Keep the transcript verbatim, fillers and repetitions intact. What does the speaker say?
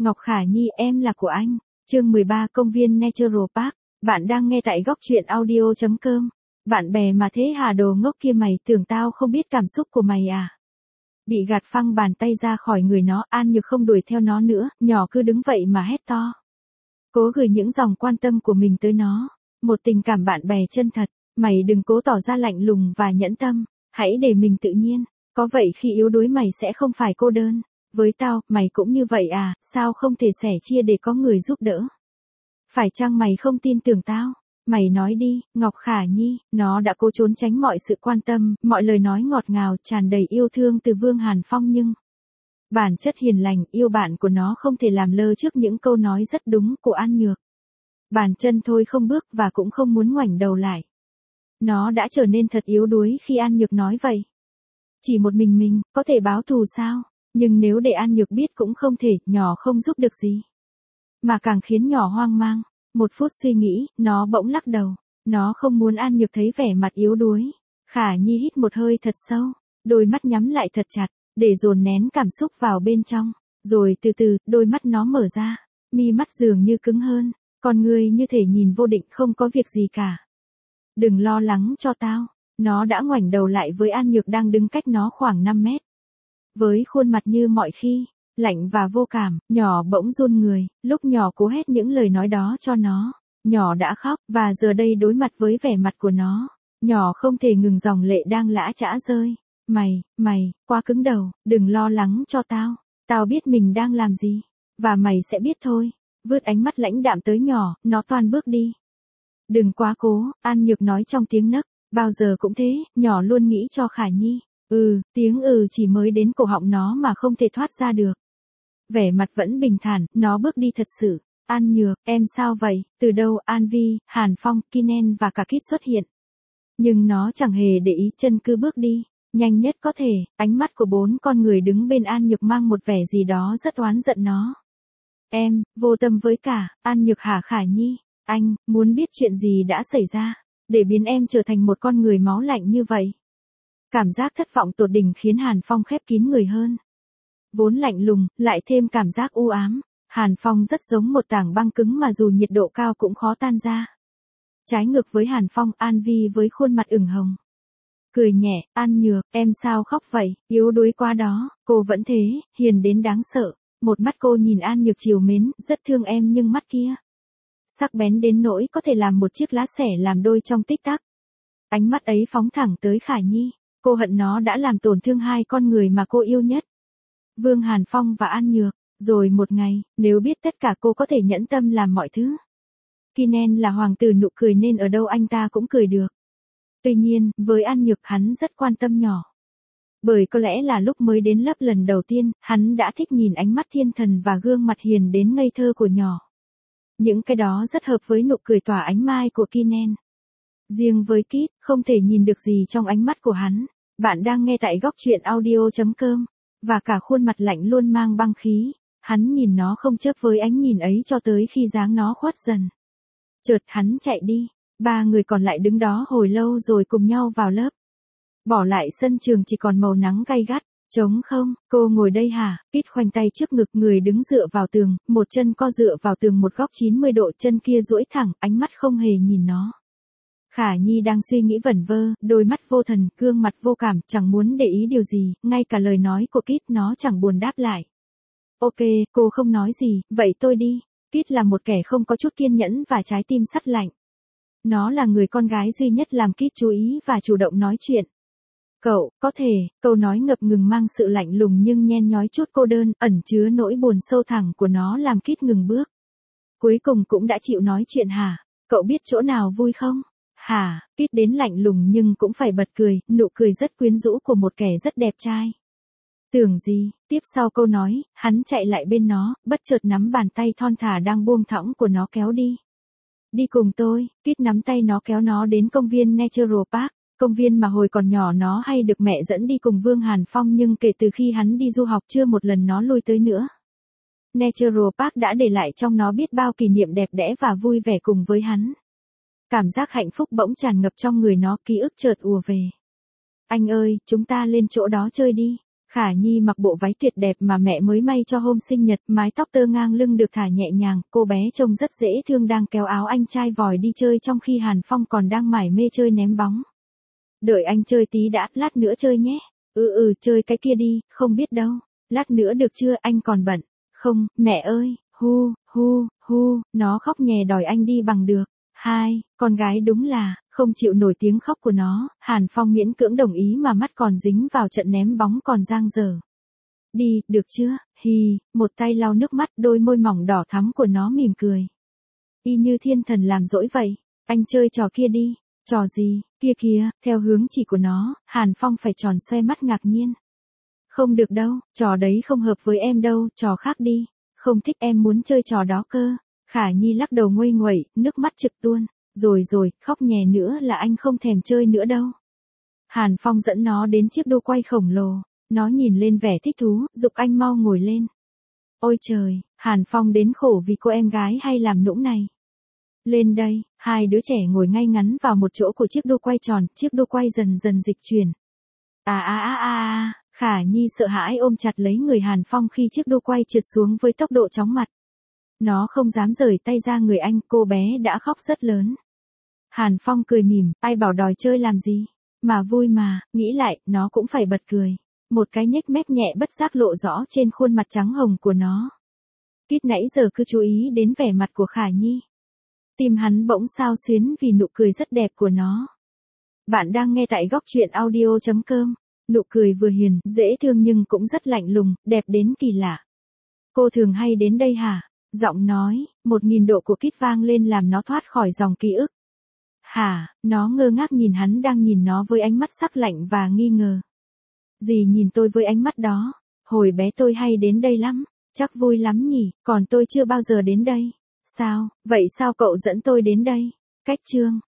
Ngọc Khả Nhi, em là của anh. Chương mười ba, công viên Natural Park. Bạn đang nghe tại góc truyện audio chấm com. Bạn bè mà thế hả, đồ ngốc kia, mày tưởng tao không biết cảm xúc của mày à? Bị gạt phăng bàn tay ra khỏi người nó, An Nhược không đuổi theo nó nữa, nhỏ cứ đứng vậy mà hét to. Cố gửi những dòng quan tâm của mình tới nó. Một tình cảm bạn bè chân thật. Mày đừng cố tỏ ra lạnh lùng và nhẫn tâm. Hãy để mình tự nhiên. Có vậy khi yếu đuối mày sẽ không phải cô đơn. Với tao, mày cũng như vậy à, sao không thể sẻ chia để có người giúp đỡ? Phải chăng mày không tin tưởng tao? Mày nói đi, Ngọc Khả Nhi. Nó đã cố trốn tránh mọi sự quan tâm, mọi lời nói ngọt ngào, tràn đầy yêu thương từ Vương Hàn Phong, nhưng bản chất hiền lành, yêu bạn của nó không thể làm lơ trước những câu nói rất đúng của An Nhược. Bàn chân thôi không bước và cũng không muốn ngoảnh đầu lại. Nó đã trở nên thật yếu đuối khi An Nhược nói vậy. Chỉ một mình mình, có thể báo thù sao? Nhưng nếu để An Nhược biết cũng không thể, nhỏ không giúp được gì. Mà càng khiến nhỏ hoang mang. Một phút suy nghĩ, nó bỗng lắc đầu. Nó không muốn An Nhược thấy vẻ mặt yếu đuối. Khả Nhi hít một hơi thật sâu, đôi mắt nhắm lại thật chặt, để dồn nén cảm xúc vào bên trong. Rồi từ từ, đôi mắt nó mở ra, mi mắt dường như cứng hơn, con người như thể nhìn vô định, không có việc gì cả. Đừng lo lắng cho tao. Nó đã ngoảnh đầu lại với An Nhược đang đứng cách nó khoảng năm mét. Với khuôn mặt như mọi khi, lạnh và vô cảm, nhỏ bỗng run người, lúc nhỏ cố hét những lời nói đó cho nó. Nhỏ đã khóc, và giờ đây đối mặt với vẻ mặt của nó, nhỏ không thể ngừng dòng lệ đang lã chã rơi. Mày, mày, quá cứng đầu, đừng lo lắng cho tao. Tao biết mình đang làm gì, và mày sẽ biết thôi. Vứt ánh mắt lãnh đạm tới nhỏ, nó toan bước đi. Đừng quá cố, An Nhược nói trong tiếng nấc. Bao giờ cũng thế, nhỏ luôn nghĩ cho Khả Nhi. Ừ, tiếng ừ chỉ mới đến cổ họng nó mà không thể thoát ra được. Vẻ mặt vẫn bình thản, nó bước đi thật sự. An Nhược, em sao vậy? Từ đâu? An Vi, Hàn Phong, Kinen và cả Kit xuất hiện. Nhưng nó chẳng hề để ý, chân cứ bước đi. Nhanh nhất có thể, ánh mắt của bốn con người đứng bên An Nhược mang một vẻ gì đó rất oán giận nó. Em, vô tâm với cả, An Nhược hả Khả Nhi? Anh, muốn biết chuyện gì đã xảy ra, để biến em trở thành một con người máu lạnh như vậy? Cảm giác thất vọng tột đỉnh khiến Hàn Phong khép kín người hơn. Vốn lạnh lùng, lại thêm cảm giác u ám. Hàn Phong rất giống một tảng băng cứng mà dù nhiệt độ cao cũng khó tan ra. Trái ngược với Hàn Phong, An Vi với khuôn mặt ửng hồng. Cười nhẹ, An Nhược, em sao khóc vậy, yếu đuối quá đó. Cô vẫn thế, hiền đến đáng sợ. Một mắt cô nhìn An Nhược trìu mến, rất thương em, nhưng mắt kia sắc bén đến nỗi có thể làm một chiếc lá xẻ làm đôi trong tích tắc. Ánh mắt ấy phóng thẳng tới Khả Nhi. Cô hận nó đã làm tổn thương hai con người mà cô yêu nhất. Vương Hàn Phong và An Nhược. Rồi một ngày, nếu biết tất cả cô có thể nhẫn tâm làm mọi thứ. Kinen là hoàng tử nụ cười nên ở đâu anh ta cũng cười được. Tuy nhiên, với An Nhược hắn rất quan tâm nhỏ. Bởi có lẽ là lúc mới đến lớp lần đầu tiên, hắn đã thích nhìn ánh mắt thiên thần và gương mặt hiền đến ngây thơ của nhỏ. Những cái đó rất hợp với nụ cười tỏa ánh mai của Kinen. Riêng với Kit, không thể nhìn được gì trong ánh mắt của hắn. Bạn đang nghe tại góc truyện audio chấm com. Và cả khuôn mặt lạnh luôn mang băng khí. Hắn nhìn nó không chớp với ánh nhìn ấy cho tới khi dáng nó khuất dần. Chợt hắn chạy đi. Ba người còn lại đứng đó hồi lâu rồi cùng nhau vào lớp. Bỏ lại sân trường chỉ còn màu nắng gay gắt. Trống không, cô ngồi đây hả? Kit khoanh tay trước ngực, người đứng dựa vào tường, một chân co dựa vào tường một góc chín mươi độ, chân kia duỗi thẳng, ánh mắt không hề nhìn nó. Khả Nhi đang suy nghĩ vẩn vơ, đôi mắt vô thần, gương mặt vô cảm, chẳng muốn để ý điều gì, ngay cả lời nói của Kit nó chẳng buồn đáp lại. Ok, cô không nói gì, vậy tôi đi. Kit là một kẻ không có chút kiên nhẫn và trái tim sắt lạnh. Nó là người con gái duy nhất làm Kit chú ý và chủ động nói chuyện. Cậu, có thể, câu nói ngập ngừng mang sự lạnh lùng nhưng nhen nhói chút cô đơn, ẩn chứa nỗi buồn sâu thẳm của nó làm Kit ngừng bước. Cuối cùng cũng đã chịu nói chuyện hả? Cậu biết chỗ nào vui không? Hả? Kit đến lạnh lùng nhưng cũng phải bật cười, nụ cười rất quyến rũ của một kẻ rất đẹp trai. Tưởng gì? Tiếp sau câu nói, hắn chạy lại bên nó, bất chợt nắm bàn tay thon thả đang buông thõng của nó kéo đi. Đi cùng tôi. Kit nắm tay nó kéo nó đến công viên Natural Park. Công viên mà hồi còn nhỏ nó hay được mẹ dẫn đi cùng Vương Hàn Phong, nhưng kể từ khi hắn đi du học chưa một lần nó lui tới nữa. Natural Park đã để lại trong nó biết bao kỷ niệm đẹp đẽ và vui vẻ cùng với hắn. Cảm giác hạnh phúc bỗng tràn ngập trong người nó, ký ức chợt ùa về. Anh ơi, chúng ta lên chỗ đó chơi đi. Khả Nhi mặc bộ váy tuyệt đẹp mà mẹ mới may cho hôm sinh nhật, mái tóc tơ ngang lưng được thả nhẹ nhàng, cô bé trông rất dễ thương đang kéo áo anh trai vòi đi chơi trong khi Hàn Phong còn đang mải mê chơi ném bóng. Đợi anh chơi tí đã, lát nữa chơi nhé. Ừ ừ, chơi cái kia đi, không biết đâu. Lát nữa được chưa, anh còn bận. Không, mẹ ơi, hu, hu, hu, nó khóc nhè đòi anh đi bằng được. Hai, con gái đúng là, không chịu nổi tiếng khóc của nó, Hàn Phong miễn cưỡng đồng ý mà mắt còn dính vào trận ném bóng còn dang dở. Đi, được chưa, hì, một tay lau nước mắt, đôi môi mỏng đỏ thắm của nó mỉm cười. Y như thiên thần làm dỗi vậy, anh chơi trò kia đi, trò gì, kia kìa, theo hướng chỉ của nó, Hàn Phong phải tròn xoe mắt ngạc nhiên. Không được đâu, trò đấy không hợp với em đâu, trò khác đi, không thích em muốn chơi trò đó cơ. Khả Nhi lắc đầu nguây nguậy, nước mắt trực tuôn. Rồi rồi, khóc nhè nữa là anh không thèm chơi nữa đâu. Hàn Phong dẫn nó đến chiếc đu quay khổng lồ. Nó nhìn lên vẻ thích thú, giục anh mau ngồi lên. Ôi trời, Hàn Phong đến khổ vì cô em gái hay làm nũng này. Lên đây, hai đứa trẻ ngồi ngay ngắn vào một chỗ của chiếc đu quay tròn, chiếc đu quay dần dần dịch chuyển. À à à à à, Khả Nhi sợ hãi ôm chặt lấy người Hàn Phong khi chiếc đu quay trượt xuống với tốc độ chóng mặt. Nó không dám rời tay ra người anh, cô bé đã khóc rất lớn. Hàn Phong cười mỉm, ai bảo đòi chơi làm gì, mà vui mà, nghĩ lại, nó cũng phải bật cười. Một cái nhếch mép nhẹ bất giác lộ rõ trên khuôn mặt trắng hồng của nó. Kít nãy giờ cứ chú ý đến vẻ mặt của Khả Nhi. Tim hắn bỗng xao xuyến vì nụ cười rất đẹp của nó. Bạn đang nghe tại góc truyện audio chấm com. Nụ cười vừa hiền, dễ thương nhưng cũng rất lạnh lùng, đẹp đến kỳ lạ. Cô thường hay đến đây hả? Giọng nói, một nghìn độ của Kít vang lên làm nó thoát khỏi dòng ký ức. Hả, nó ngơ ngác nhìn hắn đang nhìn nó với ánh mắt sắc lạnh và nghi ngờ. Dì nhìn tôi với ánh mắt đó, hồi bé tôi hay đến đây lắm, chắc vui lắm nhỉ, còn tôi chưa bao giờ đến đây. Sao, vậy sao cậu dẫn tôi đến đây? Cách chương.